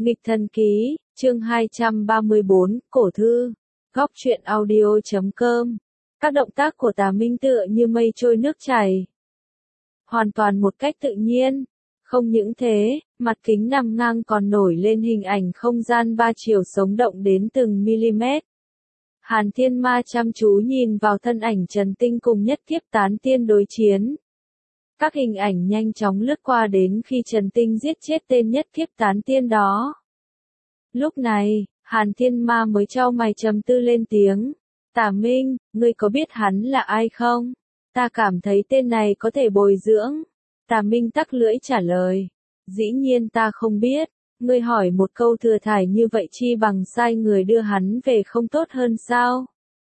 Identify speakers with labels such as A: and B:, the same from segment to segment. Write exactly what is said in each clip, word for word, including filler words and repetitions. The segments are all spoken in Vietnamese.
A: Nghịch thần ký, chương hai trăm ba mươi bốn, cổ thư, góc truyện audio chấm com. Các động tác của Tà Minh tựa như mây trôi nước chảy. Hoàn toàn một cách tự nhiên. Không những thế, mặt kính nằm ngang còn nổi lên hình ảnh không gian ba chiều sống động đến từng mm. Hàn Thiên Ma chăm chú nhìn vào thân ảnh Trần Tinh cùng Nhất Kiếp Tán Tiên đối chiến. Các hình ảnh nhanh chóng lướt qua đến khi Trần Tinh giết chết tên Nhất Kiếp Tán Tiên đó. Lúc này, Hàn Thiên Ma mới chau mày trầm tư lên tiếng. Tà Minh, ngươi có biết hắn là ai không? Ta cảm thấy tên này có thể bồi dưỡng. Tà Minh tắc lưỡi trả lời. Dĩ nhiên ta không biết. Ngươi hỏi một câu thừa thải như vậy chi bằng sai người đưa hắn về không tốt hơn sao?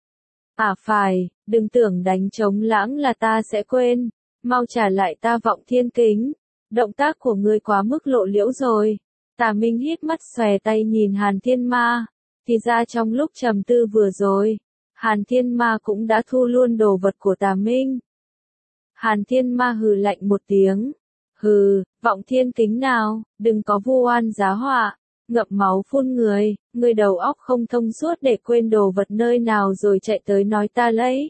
A: À phải, đừng tưởng đánh trống lãng là ta sẽ quên. Mau trả lại ta Vọng Thiên Kính. Động tác của ngươi quá mức lộ liễu rồi. Tà Minh hít mắt xòe tay nhìn Hàn Thiên Ma. Thì ra trong lúc trầm tư vừa rồi, Hàn Thiên Ma cũng đã thu luôn đồ vật của Tà Minh. Hàn Thiên Ma hừ lạnh một tiếng. Hừ, Vọng Thiên Kính nào, đừng có vu oan giá họa, ngậm máu phun người, người đầu óc không thông suốt để quên đồ vật nơi nào rồi chạy tới nói ta lấy.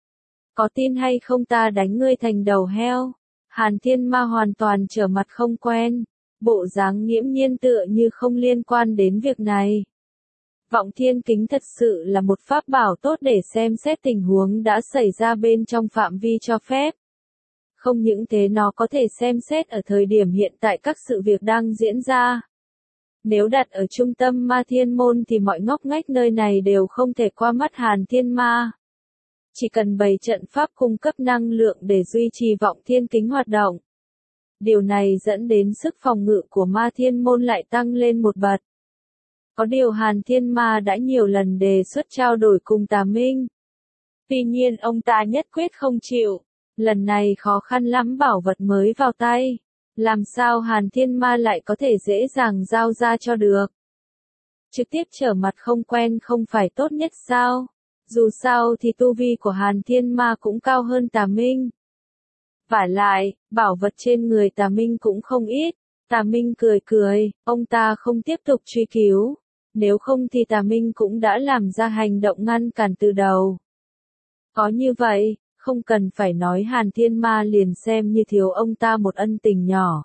A: Có tin hay không ta đánh ngươi thành đầu heo? Hàn Thiên Ma hoàn toàn trở mặt không quen, bộ dáng nghiễm nhiên tựa như không liên quan đến việc này. Vọng Thiên Kính thật sự là một pháp bảo tốt để xem xét tình huống đã xảy ra bên trong phạm vi cho phép. Không những thế nó có thể xem xét ở thời điểm hiện tại các sự việc đang diễn ra. Nếu đặt ở trung tâm Ma Thiên Môn thì mọi ngóc ngách nơi này đều không thể qua mắt Hàn Thiên Ma. Chỉ cần bày trận pháp cung cấp năng lượng để duy trì Vọng Thiên Kính hoạt động. Điều này dẫn đến sức phòng ngự của Ma Thiên Môn lại tăng lên một bậc. Có điều Hàn Thiên Ma đã nhiều lần đề xuất trao đổi cùng Tà Minh. Tuy nhiên ông ta nhất quyết không chịu. Lần này khó khăn lắm bảo vật mới vào tay. Làm sao Hàn Thiên Ma lại có thể dễ dàng giao ra cho được? Trực tiếp trở mặt không quen không phải tốt nhất sao? Dù sao thì tu vi của Hàn Thiên Ma cũng cao hơn Tà Minh. Vả lại, bảo vật trên người Tà Minh cũng không ít. Tà Minh cười cười, ông ta không tiếp tục truy cứu. Nếu không thì Tà Minh cũng đã làm ra hành động ngăn cản từ đầu. Có như vậy, không cần phải nói Hàn Thiên Ma liền xem như thiếu ông ta một ân tình nhỏ.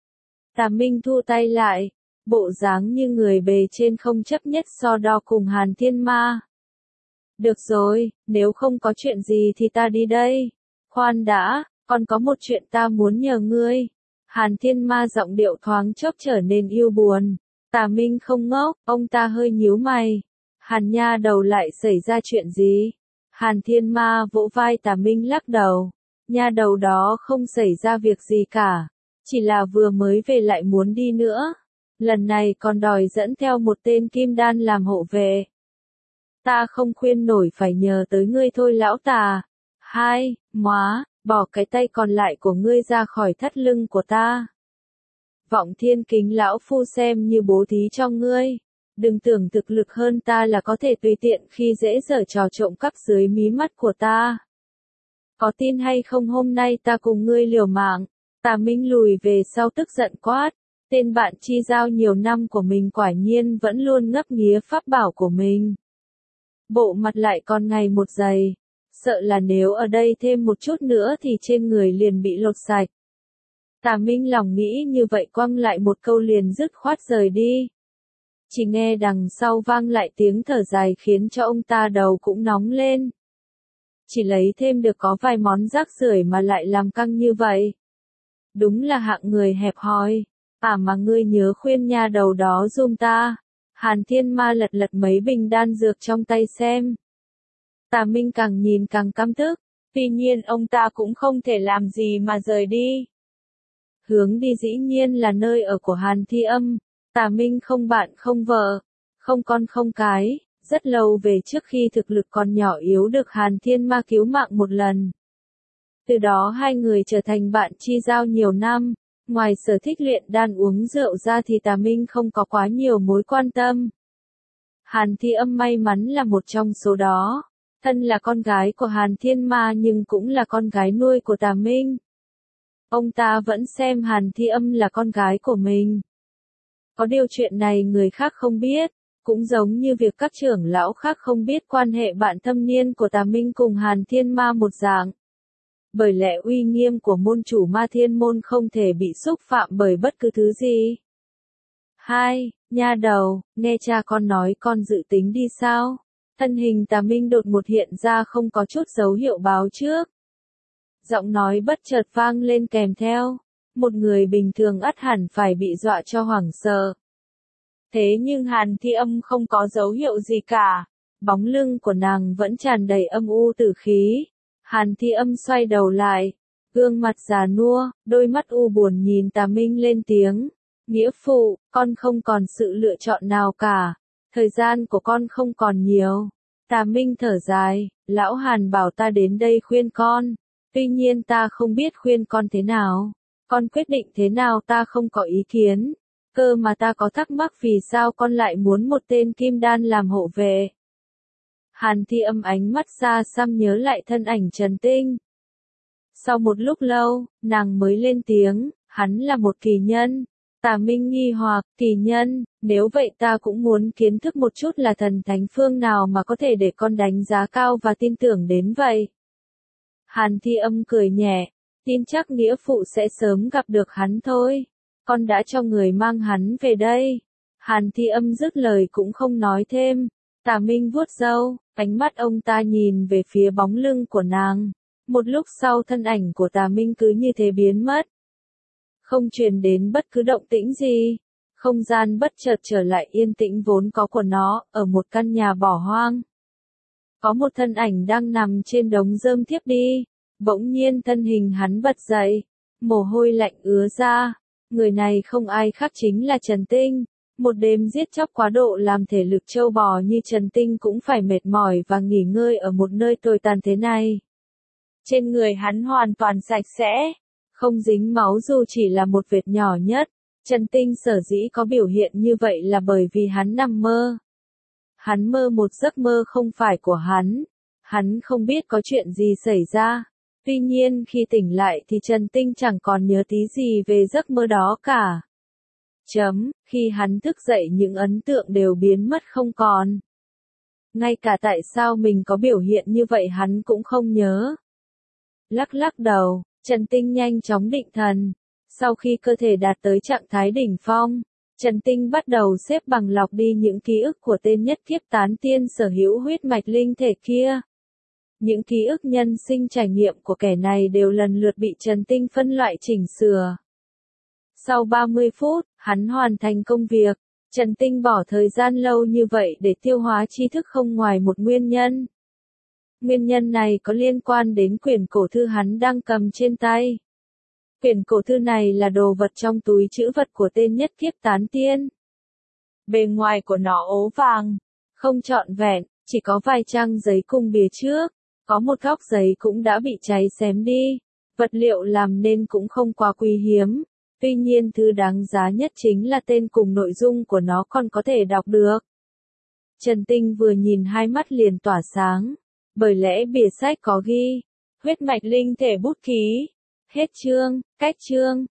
A: Tà Minh thu tay lại, bộ dáng như người bề trên không chấp nhất so đo cùng Hàn Thiên Ma. Được rồi, nếu không có chuyện gì thì ta đi đây. Khoan đã, còn có một chuyện ta muốn nhờ ngươi. Hàn Thiên Ma giọng điệu thoáng chốc trở nên yêu buồn. Tà Minh không ngốc, ông ta hơi nhíu mày. Hàn nha đầu lại xảy ra chuyện gì? Hàn Thiên Ma vỗ vai Tà Minh lắc đầu. Nha đầu đó không xảy ra việc gì cả. Chỉ là vừa mới về lại muốn đi nữa. Lần này còn đòi dẫn theo một tên kim đan làm hộ vệ. Ta không khuyên nổi phải nhờ tới ngươi thôi lão Tà. Hai, móa, bỏ cái tay còn lại của ngươi ra khỏi thắt lưng của ta. Vọng Thiên Kính lão phu xem như bố thí cho ngươi. Đừng tưởng thực lực hơn ta là có thể tùy tiện khi dễ dở trò trộm cắp dưới mí mắt của ta. Có tin hay không hôm nay ta cùng ngươi liều mạng? Tà Minh lùi về sau tức giận quát. Tên bạn chi giao nhiều năm của mình quả nhiên vẫn luôn ngấp nghía pháp bảo của mình. Bộ mặt lại còn ngày một dày. Sợ là nếu ở đây thêm một chút nữa thì trên người liền bị lột sạch. Tà Minh lòng nghĩ như vậy quăng lại một câu liền dứt khoát rời đi. Chỉ nghe đằng sau vang lại tiếng thở dài khiến cho ông ta đầu cũng nóng lên. Chỉ lấy thêm được có vài món rác rưởi mà lại làm căng như vậy. Đúng là hạng người hẹp hòi. À mà ngươi nhớ khuyên nha đầu đó giùm ta. Hàn Thiên Ma lật lật mấy bình đan dược trong tay xem. Tà Minh càng nhìn càng căm tức. Tuy nhiên ông ta cũng không thể làm gì mà rời đi. Hướng đi dĩ nhiên là nơi ở của Hàn Thi Âm. Tà Minh không bạn không vợ, không con không cái, rất lâu về trước khi thực lực còn nhỏ yếu được Hàn Thiên Ma cứu mạng một lần. Từ đó hai người trở thành bạn chi giao nhiều năm, ngoài sở thích luyện đan uống rượu ra thì Tà Minh không có quá nhiều mối quan tâm. Hàn Thi Âm may mắn là một trong số đó, thân là con gái của Hàn Thiên Ma nhưng cũng là con gái nuôi của Tà Minh. Ông ta vẫn xem Hàn Thi Âm là con gái của mình. Có điều chuyện này người khác không biết, cũng giống như việc các trưởng lão khác không biết quan hệ bạn thâm niên của Tà Minh cùng Hàn Thiên Ma một dạng. Bởi lẽ uy nghiêm của môn chủ Ma Thiên môn không thể bị xúc phạm bởi bất cứ thứ gì. Hai, nha đầu, nghe cha con nói con dự tính đi sao? Thân hình Tà Minh đột một hiện ra không có chút dấu hiệu báo trước. Giọng nói bất chợt vang lên kèm theo. Một người bình thường ắt hẳn phải bị dọa cho hoảng sợ. Thế nhưng Hàn Thi Âm không có dấu hiệu gì cả. Bóng lưng của nàng vẫn tràn đầy âm u tử khí. Hàn Thi Âm xoay đầu lại. Gương mặt già nua, đôi mắt u buồn nhìn Tà Minh lên tiếng. Nghĩa phụ, con không còn sự lựa chọn nào cả. Thời gian của con không còn nhiều. Tà Minh thở dài, lão Hàn bảo ta đến đây khuyên con. Tuy nhiên ta không biết khuyên con thế nào. Con quyết định thế nào ta không có ý kiến. Cơ mà ta có thắc mắc vì sao con lại muốn một tên kim đan làm hộ vệ. Hàn Thi Âm ánh mắt xa xăm nhớ lại thân ảnh Trần Tinh. Sau một lúc lâu, nàng mới lên tiếng, hắn là một kỳ nhân. Tà Minh nghi hoặc, kỳ nhân, nếu vậy ta cũng muốn kiến thức một chút là thần thánh phương nào mà có thể để con đánh giá cao và tin tưởng đến vậy. Hàn Thi Âm cười nhẹ, tin chắc nghĩa phụ sẽ sớm gặp được hắn thôi. Con đã cho người mang hắn về đây. Hàn Thi Âm dứt lời cũng không nói thêm. Tà Minh vuốt râu, ánh mắt ông ta nhìn về phía bóng lưng của nàng. Một lúc sau thân ảnh của Tà Minh cứ như thế biến mất. Không truyền đến bất cứ động tĩnh gì. Không gian bất chợt trở lại yên tĩnh vốn có của nó, ở một căn nhà bỏ hoang. Có một thân ảnh đang nằm trên đống rơm thiếp đi. Bỗng nhiên thân hình hắn bật dậy. Mồ hôi lạnh ứa ra. Người này không ai khác chính là Trần Tinh. Một đêm giết chóc quá độ làm thể lực trâu bò như Trần Tinh cũng phải mệt mỏi và nghỉ ngơi ở một nơi tồi tàn thế này. Trên người hắn hoàn toàn sạch sẽ. Không dính máu dù chỉ là một vệt nhỏ nhất. Trần Tinh sở dĩ có biểu hiện như vậy là bởi vì hắn nằm mơ. Hắn mơ một giấc mơ không phải của hắn. Hắn không biết có chuyện gì xảy ra. Tuy nhiên khi tỉnh lại thì Trần Tinh chẳng còn nhớ tí gì về giấc mơ đó cả. Chấm, khi hắn thức dậy những ấn tượng đều biến mất không còn. Ngay cả tại sao mình có biểu hiện như vậy hắn cũng không nhớ. Lắc lắc đầu, Trần Tinh nhanh chóng định thần. Sau khi cơ thể đạt tới trạng thái đỉnh phong, Trần Tinh bắt đầu xếp bằng lọc đi những ký ức của tên nhất kiếp tán tiên sở hữu huyết mạch linh thể kia. Những ký ức nhân sinh trải nghiệm của kẻ này đều lần lượt bị Trần Tinh phân loại chỉnh sửa. Sau ba mươi phút, hắn hoàn thành công việc. Trần Tinh bỏ thời gian lâu như vậy để tiêu hóa tri thức không ngoài một nguyên nhân. Nguyên nhân này có liên quan đến quyển cổ thư hắn đang cầm trên tay. Quyển cổ thư này là đồ vật trong túi trữ vật của tên nhất kiếp tán tiên. Bề ngoài của nó ố vàng, không trọn vẹn, chỉ có vài trang giấy cùng bìa trước. Có một góc giấy cũng đã bị cháy xém đi. Vật liệu làm nên cũng không quá quý hiếm. Tuy nhiên thứ đáng giá nhất chính là tên cùng nội dung của nó còn có thể đọc được. Trần Tinh vừa nhìn hai mắt liền tỏa sáng. Bởi lẽ bìa sách có ghi. Huyết mạch linh thể bút ký. Hết chương, cách chương.